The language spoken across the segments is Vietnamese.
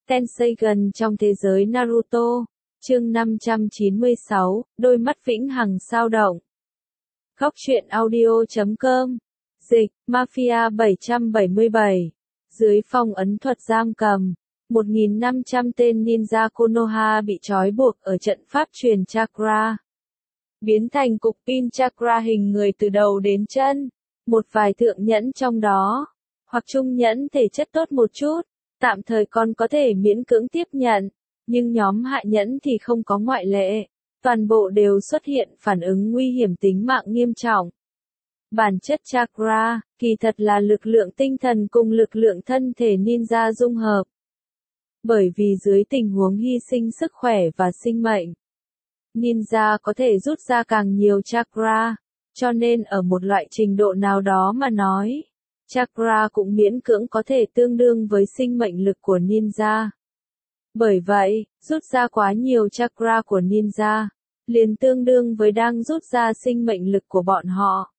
Tenseigan trong thế giới Naruto. Chương 596, đôi mắt vĩnh hằng sao động. Góc truyện audio.com. Dịch, Mafia 777. Dưới phong ấn thuật giam cầm, 1.500 tên ninja Konoha bị trói buộc ở trận pháp truyền chakra. Biến thành cục pin chakra hình người từ đầu đến chân. Một vài thượng nhẫn trong đó, hoặc trung nhẫn thể chất tốt một chút, tạm thời còn có thể miễn cưỡng tiếp nhận. Nhưng nhóm hạ nhẫn thì không có ngoại lệ. Toàn bộ đều xuất hiện phản ứng nguy hiểm tính mạng nghiêm trọng. Bản chất chakra, kỳ thật là lực lượng tinh thần cùng lực lượng thân thể ninja dung hợp. Bởi vì dưới tình huống hy sinh sức khỏe và sinh mệnh, ninja có thể rút ra càng nhiều chakra, cho nên ở một loại trình độ nào đó mà nói, chakra cũng miễn cưỡng có thể tương đương với sinh mệnh lực của ninja. Bởi vậy, rút ra quá nhiều chakra của ninja, liền tương đương với đang rút ra sinh mệnh lực của bọn họ.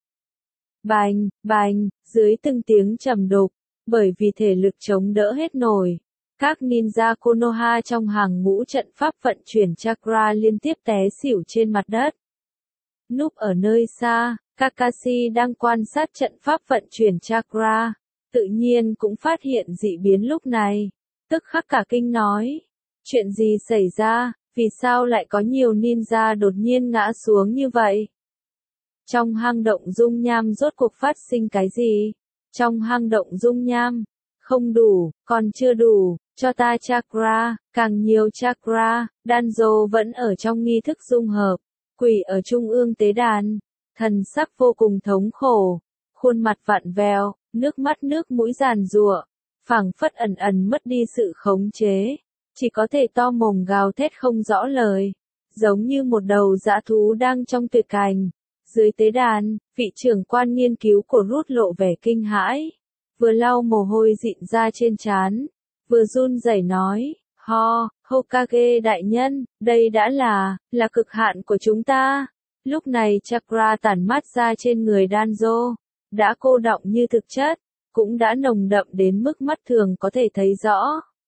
Bành, bành, dưới từng tiếng trầm đục, bởi vì thể lực chống đỡ hết nổi, các ninja Konoha trong hàng ngũ trận pháp vận chuyển chakra liên tiếp té xỉu trên mặt đất. Núp ở nơi xa, Kakashi đang quan sát trận pháp vận chuyển chakra, tự nhiên cũng phát hiện dị biến lúc này, tức khắc cả kinh nói. Chuyện gì xảy ra, vì sao lại có nhiều ninja đột nhiên ngã xuống như vậy? Trong hang động dung nham rốt cuộc phát sinh cái gì? Trong hang động dung nham, không đủ, còn chưa đủ, cho ta chakra, càng nhiều chakra. Danzo vẫn ở trong nghi thức dung hợp, quỳ ở trung ương tế đàn, thần sắc vô cùng thống khổ, khuôn mặt vặn vẹo, nước mắt nước mũi giàn giụa, phảng phất ẩn ẩn mất đi sự khống chế. Chỉ có thể to mồm gào thét không rõ lời, giống như một đầu dã thú đang trong tuyệt cảnh. Dưới tế đàn, vị trưởng quan nghiên cứu của Rút lộ vẻ kinh hãi, vừa lau mồ hôi dịn ra trên trán, vừa run rẩy nói, Hokage đại nhân, đây đã là cực hạn của chúng ta. Lúc này chakra tản mát ra trên người Danzo, đã cô đọng như thực chất, cũng đã nồng đậm đến mức mắt thường có thể thấy rõ.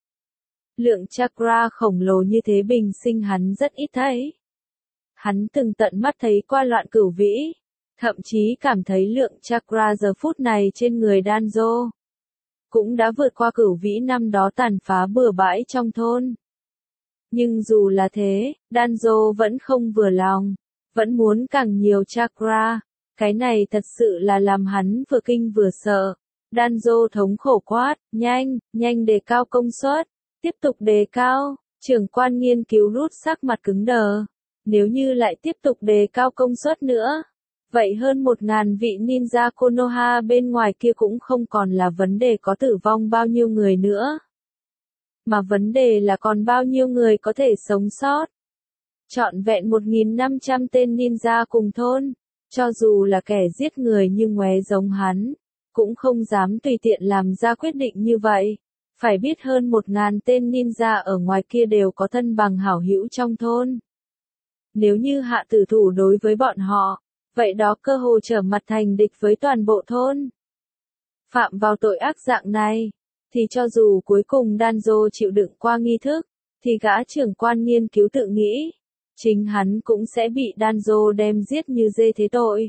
Lượng chakra khổng lồ như thế bình sinh hắn rất ít thấy. Hắn từng tận mắt thấy qua loạn cửu vĩ, thậm chí cảm thấy lượng chakra giờ phút này trên người Danzo cũng đã vượt qua cửu vĩ năm đó tàn phá bừa bãi trong thôn. Nhưng dù là thế, Danzo vẫn không vừa lòng, vẫn muốn càng nhiều chakra. Cái này thật sự là làm hắn vừa kinh vừa sợ. Danzo thống khổ quát, nhanh đề cao công suất. Tiếp tục đề cao, trưởng quan nghiên cứu Rút sắc mặt cứng đờ. Nếu như lại tiếp tục đề cao công suất nữa, vậy hơn 1.000 vị ninja Konoha bên ngoài kia cũng không còn là vấn đề có tử vong bao nhiêu người nữa. Mà vấn đề là còn bao nhiêu người có thể sống sót. Trọn vẹn 1.500 tên ninja cùng thôn, cho dù là kẻ giết người như ngoé giống hắn, cũng không dám tùy tiện làm ra quyết định như vậy. Phải biết hơn 1.000 tên ninja ở ngoài kia đều có thân bằng hảo hữu trong thôn. Nếu như hạ tử thủ đối với bọn họ, vậy đó cơ hồ trở mặt thành địch với toàn bộ thôn. Phạm vào tội ác dạng này, thì cho dù cuối cùng Danzo chịu đựng qua nghi thức, thì gã trưởng quan nghiên cứu tự nghĩ, chính hắn cũng sẽ bị Danzo đem giết như dê thế tội.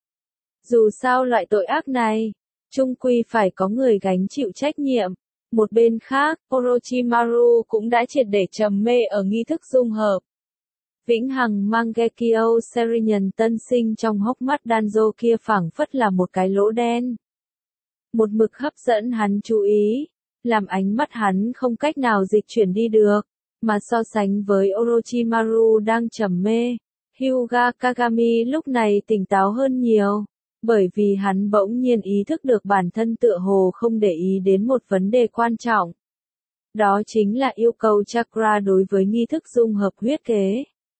Dù sao loại tội ác này, chung quy phải có người gánh chịu trách nhiệm. Một bên khác, Orochimaru cũng đã triệt để trầm mê ở nghi thức dung hợp. Vĩnh hằng Mangekyo Sharingan tân sinh trong hốc mắt Danzo kia phảng phất là một cái lỗ đen. Một mực hấp dẫn hắn chú ý, làm ánh mắt hắn không cách nào dịch chuyển đi được, mà so sánh với Orochimaru đang trầm mê, Hyuga Kagami lúc này tỉnh táo hơn nhiều. Bởi vì hắn bỗng nhiên ý thức được bản thân tựa hồ không để ý đến một vấn đề quan trọng. Đó chính là yêu cầu chakra đối với nghi thức dung hợp huyết kế.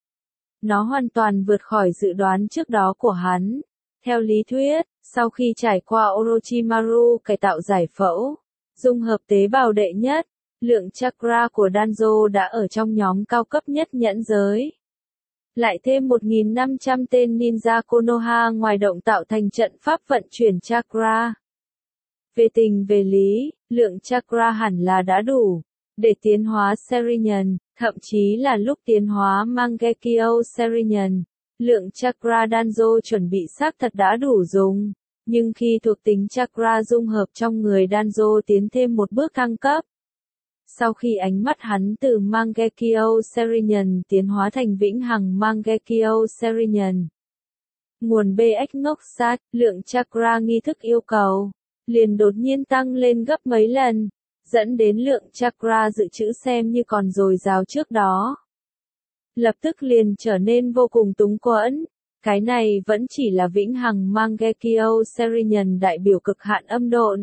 Nó hoàn toàn vượt khỏi dự đoán trước đó của hắn. Theo lý thuyết, sau khi trải qua Orochimaru cải tạo giải phẫu, dung hợp tế bào đệ nhất, lượng chakra của Danzo đã ở trong nhóm cao cấp nhất nhẫn giới. Lại thêm 1.500 tên ninja Konoha ngoài động tạo thành trận pháp vận chuyển chakra. Về tình về lý, lượng chakra hẳn là đã đủ, để tiến hóa Seriyan, thậm chí là lúc tiến hóa Mangekyo Seriyan, lượng chakra Danzo chuẩn bị xác thật đã đủ dùng. Nhưng khi thuộc tính chakra dung hợp trong người Danzo tiến thêm một bước thăng cấp, sau khi ánh mắt hắn từ Mangekyo Seriyan tiến hóa thành vĩnh hằng Mangekyo Seriyan, nguồn BX ngốc sát, lượng chakra nghi thức yêu cầu, liền đột nhiên tăng lên gấp mấy lần, dẫn đến lượng chakra dự trữ xem như còn dồi dào trước đó. Lập tức liền trở nên vô cùng túng quẫn. Cái này vẫn chỉ là vĩnh hằng Mangekyo Seriyan đại biểu cực hạn âm độn.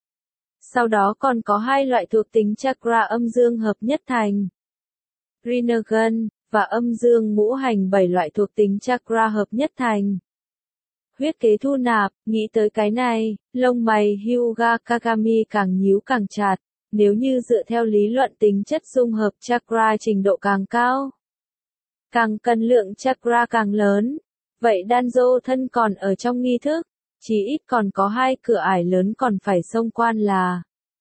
Sau đó còn có hai loại thuộc tính chakra âm dương hợp nhất thành Rinnegan, và âm dương ngũ hành 7 loại thuộc tính chakra hợp nhất thành huyết kế thu nạp. Nghĩ tới cái này, lông mày Hyuga Kagami càng nhíu càng chặt. Nếu như dựa theo lý luận tính chất dung hợp chakra trình độ càng cao, càng cần lượng chakra càng lớn, vậy Danzo thân còn ở trong nghi thức, chí ít còn có hai cửa ải lớn còn phải xông quan là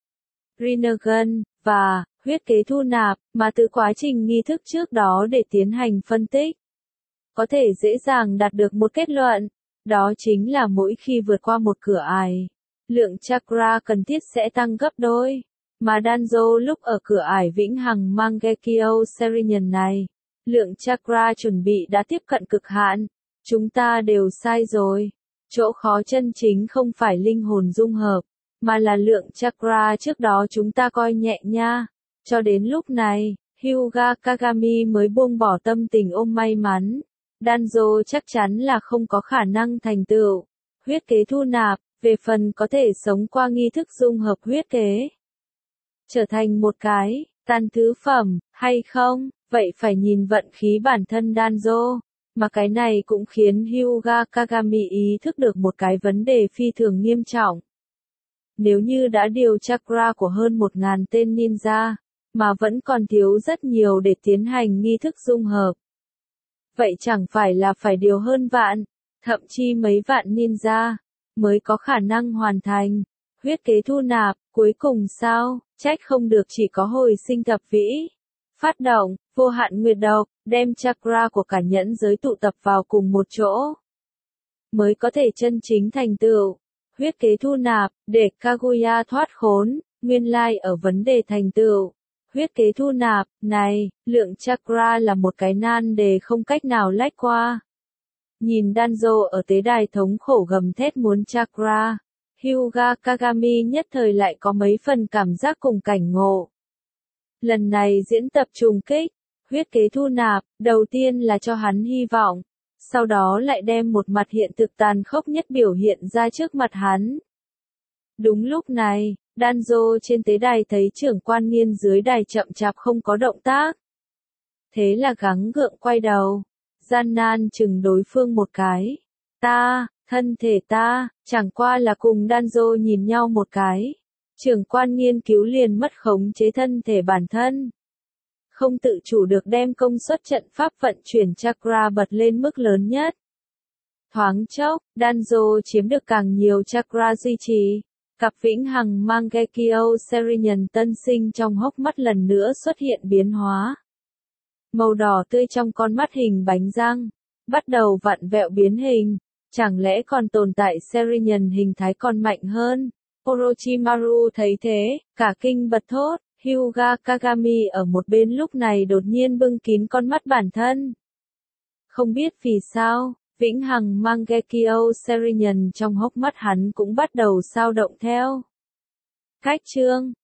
Rinnegan và huyết kế thu nạp, mà từ quá trình nghi thức trước đó để tiến hành phân tích, có thể dễ dàng đạt được một kết luận, đó chính là mỗi khi vượt qua một cửa ải, lượng chakra cần thiết sẽ tăng gấp đôi, mà Danzo lúc ở cửa ải vĩnh hằng Mangekyo Seriyan này, lượng chakra chuẩn bị đã tiếp cận cực hạn. Chúng ta đều sai rồi. Chỗ khó chân chính không phải linh hồn dung hợp, mà là lượng chakra trước đó chúng ta coi nhẹ nha. Cho đến lúc này, Hyuga Kagami mới buông bỏ tâm tình ôm may mắn. Danzo chắc chắn là không có khả năng thành tựu huyết kế thu nạp, về phần có thể sống qua nghi thức dung hợp huyết kế, trở thành một cái tàn thứ phẩm, hay không, vậy phải nhìn vận khí bản thân Danzo. Mà cái này cũng khiến Hyuga Kagami ý thức được một cái vấn đề phi thường nghiêm trọng. Nếu như đã điều chakra của hơn 1000 tên ninja, mà vẫn còn thiếu rất nhiều để tiến hành nghi thức dung hợp, vậy chẳng phải là phải điều hơn vạn, thậm chí mấy vạn ninja, mới có khả năng hoàn thành huyết kế thu nạp. Cuối cùng sao, trách không được chỉ có hồi sinh thập vĩ phát động vô hạn nguyệt độc, đem chakra của cả nhẫn giới tụ tập vào cùng một chỗ, mới có thể chân chính thành tựu huyết kế thu nạp, để Kaguya thoát khốn. Nguyên lai ở vấn đề thành tựu huyết kế thu nạp này, lượng chakra là một cái nan đề không cách nào lách qua. Nhìn Danzo ở tế đài thống khổ gầm thét muốn chakra, Hyuga Kagami nhất thời lại có mấy phần cảm giác cùng cảnh ngộ. Lần này diễn tập trùng kích, huyết kế thu nạp, đầu tiên là cho hắn hy vọng, sau đó lại đem một mặt hiện thực tàn khốc nhất biểu hiện ra trước mặt hắn. Đúng lúc này, Danzo trên tế đài thấy trưởng quan niên dưới đài chậm chạp không có động tác. Thế là gắng gượng quay đầu, gian nan chừng đối phương một cái. Thân thể ta, chẳng qua là cùng Danzo nhìn nhau một cái. Trưởng quan nghiên cứu liền mất khống chế thân thể bản thân. Không tự chủ được đem công suất trận pháp vận chuyển chakra bật lên mức lớn nhất. Thoáng chốc, Danzo chiếm được càng nhiều chakra duy trì. Cặp vĩnh hằng Mangekyo Seriyan tân sinh trong hốc mắt lần nữa xuất hiện biến hóa. Màu đỏ tươi trong con mắt hình bánh răng, bắt đầu vặn vẹo biến hình. Chẳng lẽ còn tồn tại Seriyan hình thái còn mạnh hơn? Orochimaru thấy thế, cả kinh bật thốt. Hyuga Kagami ở một bên lúc này đột nhiên bưng kín con mắt bản thân. Không biết vì sao, vĩnh hằng Mangekyo Seriyan trong hốc mắt hắn cũng bắt đầu dao động theo. Cách chương